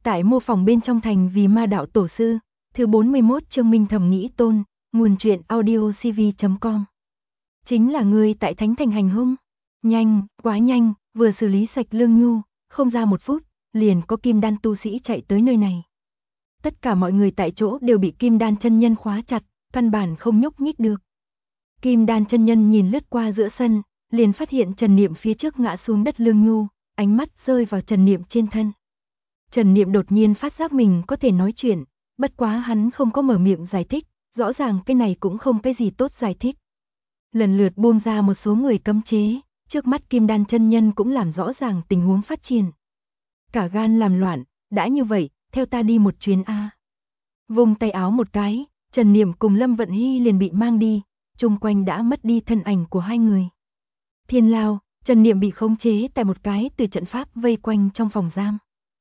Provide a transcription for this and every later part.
Tại mô phỏng bên trong thành vì ma đạo tổ sư, thứ 41 chương Minh Thầm Nghĩ Tôn, nguồn truyện audiocv.com. Chính là ngươi tại Thánh Thành hành hung. Nhanh, quá nhanh, vừa xử lý sạch Lương Nhu, không ra 1 phút, liền có kim đan tu sĩ chạy tới nơi này. Tất cả mọi người tại chỗ đều bị kim đan chân nhân khóa chặt, căn bản không nhúc nhích được. Kim đan chân nhân nhìn lướt qua giữa sân, liền phát hiện Trần Niệm phía trước ngã xuống đất Lương Nhu, ánh mắt rơi vào Trần Niệm trên thân. Trần Niệm đột nhiên phát giác mình có thể nói chuyện, bất quá hắn không có mở miệng giải thích, rõ ràng cái này cũng không cái gì tốt giải thích. Lần lượt buông ra một số người cấm chế, trước mắt kim đan chân nhân cũng làm rõ ràng tình huống phát triển. Cả gan làm loạn, đã như vậy, theo ta đi một chuyến a. Vung tay áo một cái, Trần Niệm cùng Lâm Vận Hy liền bị mang đi, chung quanh đã mất đi thân ảnh của hai người. Thiên lao, Trần Niệm bị khống chế tại một cái từ trận pháp vây quanh trong phòng giam.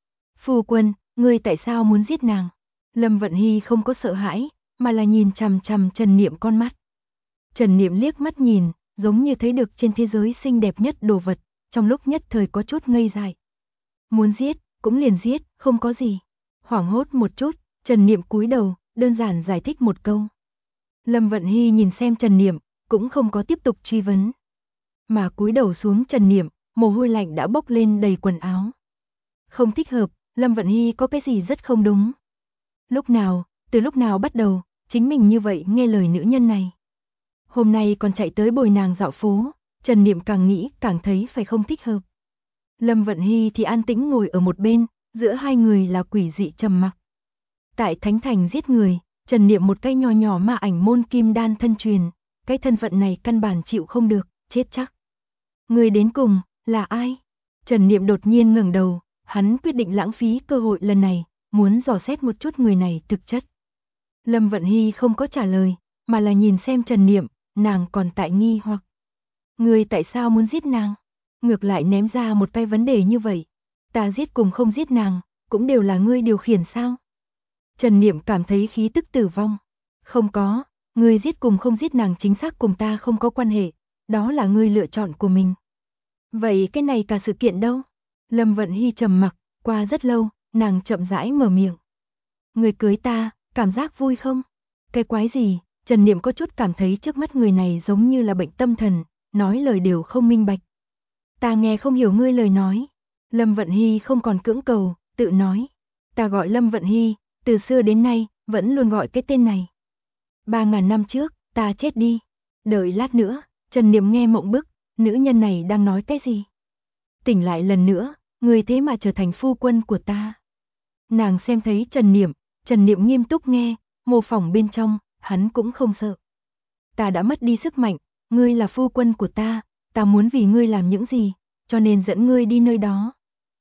Phu quân, ngươi tại sao muốn giết nàng? Lâm Vận Hy không có sợ hãi, mà là nhìn chằm chằm Trần Niệm con mắt. Trần Niệm liếc mắt nhìn, giống như thấy được trên thế giới xinh đẹp nhất đồ vật, trong lúc nhất thời có chút ngây dại. Muốn giết, cũng liền giết, không có gì. Hoảng hốt một chút, Trần Niệm cúi đầu, đơn giản giải thích một câu. Lâm Vận Hy nhìn xem Trần Niệm, cũng không có tiếp tục truy vấn. Mà cúi đầu xuống Trần Niệm, mồ hôi lạnh đã bốc lên đầy quần áo. Không thích hợp, Lâm Vận Hy có cái gì rất không đúng. Lúc nào, từ lúc nào bắt đầu, chính mình như vậy nghe lời nữ nhân này. Hôm nay còn chạy tới bồi nàng dạo phố, Trần Niệm càng nghĩ càng thấy phải không thích hợp. Lâm Vận Hy thì an tĩnh ngồi ở một bên, giữa hai người là quỷ dị trầm mặc. Tại Thánh Thành giết người, Trần Niệm một cái nho nhỏ mà ảnh môn kim đan thân truyền, cái thân phận này căn bản chịu không được, chết chắc. Người đến cùng, là ai? Trần Niệm đột nhiên ngẩng đầu, hắn quyết định lãng phí cơ hội lần này, muốn dò xét một chút người này thực chất. Lâm Vận Hy không có trả lời, mà là nhìn xem Trần Niệm, nàng còn tại nghi hoặc. Người tại sao muốn giết nàng? Ngược lại ném ra một cái vấn đề như vậy. Ta giết cùng không giết nàng, cũng đều là ngươi điều khiển sao? Trần Niệm cảm thấy khí tức tử vong. Không có, ngươi giết cùng không giết nàng chính xác cùng ta không có quan hệ, đó là ngươi lựa chọn của mình. Vậy cái này cả sự kiện đâu? Lâm Vận Hy trầm mặc, qua rất lâu, nàng chậm rãi mở miệng. Người cưới ta, cảm giác vui không? Cái quái gì? Trần Niệm có chút cảm thấy trước mắt người này giống như là bệnh tâm thần, nói lời đều không minh bạch. Ta nghe không hiểu ngươi lời nói. Lâm Vận Hy không còn cưỡng cầu, tự nói. Ta gọi Lâm Vận Hy, từ xưa đến nay, vẫn luôn gọi cái tên này. 3000 năm trước, ta chết đi. Đợi lát nữa, Trần Niệm nghe mộng bức, nữ nhân này đang nói cái gì? Tỉnh lại lần nữa, người thế mà trở thành phu quân của ta. Nàng xem thấy Trần Niệm nghiêm túc nghe, mô phỏng bên trong, hắn cũng không sợ. Ta đã mất đi sức mạnh, ngươi là phu quân của ta muốn vì ngươi làm những gì, cho nên dẫn ngươi đi nơi đó.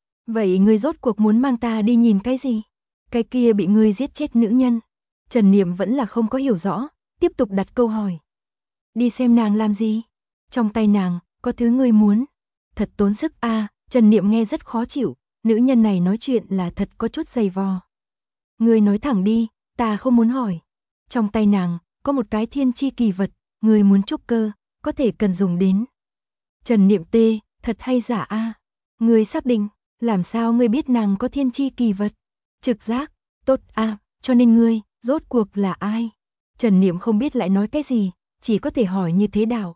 Vậy ngươi rốt cuộc muốn mang ta đi nhìn cái gì? Cái kia bị ngươi giết chết nữ nhân. Trần Niệm vẫn là không có hiểu rõ, tiếp tục đặt câu hỏi. Đi xem nàng làm gì? Trong tay nàng, có thứ ngươi muốn. Thật tốn sức a. Trần Niệm nghe rất khó chịu, nữ nhân này nói chuyện là thật có chút dày vò. Ngươi nói thẳng đi, ta không muốn hỏi. Trong tay nàng, có một cái thiên chi kỳ vật, ngươi muốn trúc cơ, có thể cần dùng đến. Trần Niệm tê, thật hay giả a? Ngươi xác định, làm sao ngươi biết nàng có thiên chi kỳ vật? Trực giác, tốt a, cho nên ngươi, rốt cuộc là ai? Trần Niệm không biết lại nói cái gì, chỉ có thể hỏi như thế đạo.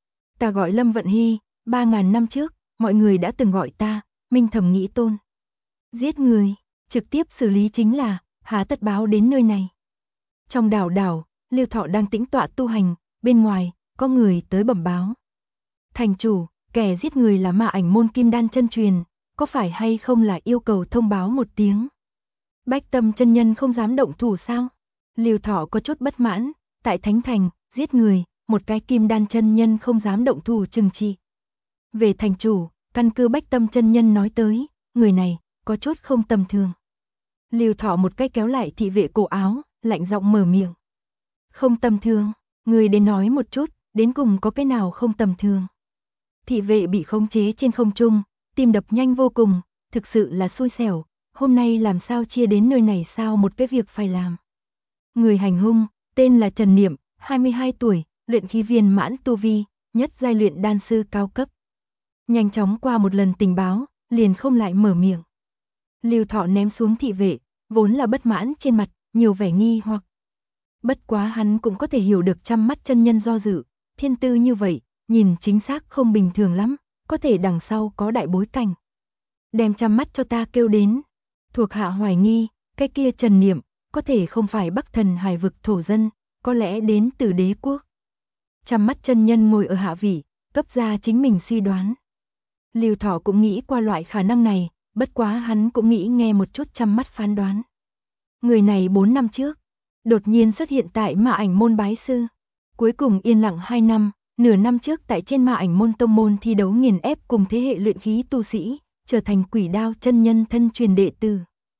Ta gọi Lâm Vận Hy, 3000 năm trước, mọi người đã từng gọi ta, Minh Thầm Nghĩ Tôn. Giết người, trực tiếp xử lý chính là, há tất báo đến nơi này. Trong đảo, Lưu Thọ đang tĩnh tọa tu hành, bên ngoài, có người tới bẩm báo. Thành chủ, kẻ giết người là ma ảnh môn kim đan chân truyền, có phải hay không là yêu cầu thông báo một tiếng? Bách Tâm chân nhân không dám động thủ sao? Lưu Thọ có chút bất mãn, tại Thánh Thành, giết người, một cái kim đan chân nhân không dám động thủ trừng trị. Về thành chủ, căn cứ Bách Tâm chân nhân nói tới, người này, có chút không tầm thường. Lưu Thọ một cái kéo lại thị vệ cổ áo, lạnh giọng mở miệng. Không tầm thường, người đến nói một chút, đến cùng có cái nào không tầm thường. Thị vệ bị khống chế trên không trung, tim đập nhanh vô cùng, thực sự là xui xẻo, hôm nay làm sao chia đến nơi này sao một cái việc phải làm. Người hành hung, tên là Trần Niệm, 22 tuổi, luyện khí viên mãn tu vi, nhất giai luyện đan sư cao cấp. Nhanh chóng qua một lần tình báo, liền không lại mở miệng. Lưu Thọ ném xuống thị vệ, vốn là bất mãn trên mặt, nhiều vẻ nghi hoặc. Bất quá hắn cũng có thể hiểu được Trăm Mắt chân nhân do dự, thiên tư như vậy, nhìn chính xác không bình thường lắm, có thể đằng sau có đại bối cảnh. Đem Trăm Mắt cho ta kêu đến. Thuộc hạ hoài nghi, cái kia Trần Niệm, có thể không phải Bắc Thần Hải vực thổ dân, có lẽ đến từ đế quốc. Trăm Mắt chân nhân ngồi ở hạ vị, cấp ra chính mình suy đoán. Lưu Thọ cũng nghĩ qua loại khả năng này, bất quá hắn cũng nghĩ nghe một chút Trăm Mắt phán đoán. Người này 4 năm trước, đột nhiên xuất hiện tại Ma Ảnh môn bái sư. Cuối cùng yên lặng 2 năm, nửa năm trước tại trên Ma Ảnh môn tông môn thi đấu nghiền ép cùng thế hệ luyện khí tu sĩ, trở thành Quỷ Đao chân nhân thân truyền đệ tử.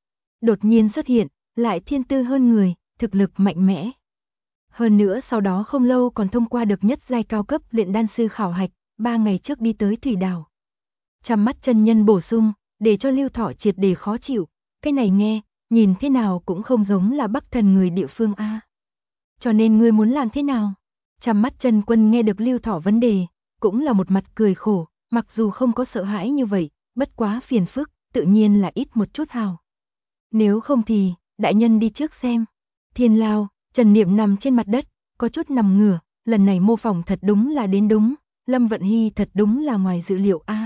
Đột nhiên xuất hiện, lại thiên tư hơn người, thực lực mạnh mẽ. Hơn nữa sau đó không lâu còn thông qua được nhất giai cao cấp luyện đan sư khảo hạch, 3 ngày trước đi tới Thủy Đảo. Trăm Mắt chân nhân bổ sung, để cho Lưu Thọ triệt để khó chịu, cái này nghe, nhìn thế nào cũng không giống là Bắc Thần người địa phương a. Cho nên ngươi muốn làm thế nào? Trăm Mắt chân quân nghe được Lưu Thọ vấn đề, cũng là một mặt cười khổ, mặc dù không có sợ hãi như vậy, bất quá phiền phức, tự nhiên là ít một chút hào. Nếu không thì, đại nhân đi trước xem. Thiên Lao, Trần Niệm nằm trên mặt đất, có chút nằm ngửa, lần này mô phỏng thật đúng là đến đúng, Lâm Vận Hy thật đúng là ngoài dự liệu a.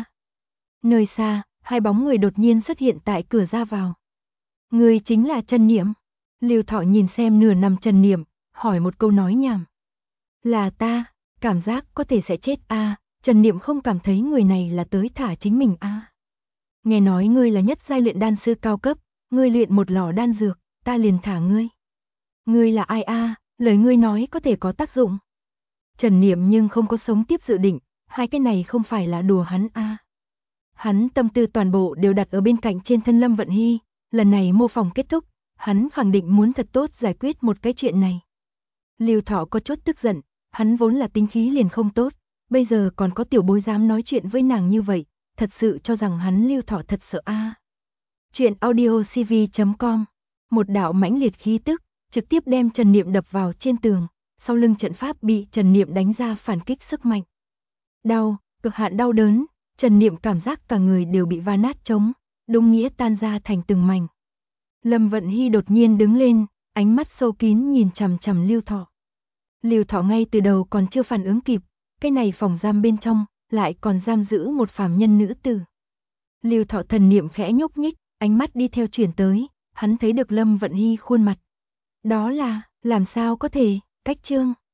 Nơi xa, hai bóng người đột nhiên xuất hiện tại cửa ra vào. Người chính là Trần Niệm. Lưu Thọ nhìn xem nửa nằm Trần Niệm, hỏi một câu nói nhảm. Là ta, cảm giác có thể sẽ chết a. Trần Niệm không cảm thấy người này là tới thả chính mình a. Nghe nói ngươi là nhất giai luyện đan sư cao cấp, ngươi luyện một lò đan dược, ta liền thả ngươi. Ngươi là ai a? Lời ngươi nói có thể có tác dụng. Trần Niệm nhưng không có sống tiếp dự định, hai cái này không phải là đùa hắn a. Hắn tâm tư toàn bộ đều đặt ở bên cạnh trên thân Lâm Vận Hy, lần này mô phỏng kết thúc, hắn khẳng định muốn thật tốt giải quyết một cái chuyện này. Lưu Thọ có chút tức giận, hắn vốn là tính khí liền không tốt, bây giờ còn có tiểu bối dám nói chuyện với nàng như vậy, thật sự cho rằng hắn Lưu Thọ thật sợ a. Chuyện audiocv.com. Một đạo mãnh liệt khí tức, trực tiếp đem Trần Niệm đập vào trên tường, sau lưng trận pháp bị Trần Niệm đánh ra phản kích sức mạnh. Đau, cực hạn đau đớn, Trần Niệm cảm giác cả người đều bị va nát trống, đúng nghĩa tan ra thành từng mảnh. Lâm Vận Hy đột nhiên đứng lên, ánh mắt sâu kín nhìn chằm chằm Lưu Thọ. Lưu Thọ ngay từ đầu còn chưa phản ứng kịp, cái này phòng giam bên trong lại còn giam giữ một phàm nhân nữ tử. Lưu Thọ thần niệm khẽ nhúc nhích, ánh mắt đi theo chuyển tới, hắn thấy được Lâm Vận Hy khuôn mặt. Đó là, làm sao có thể, Cách Trương.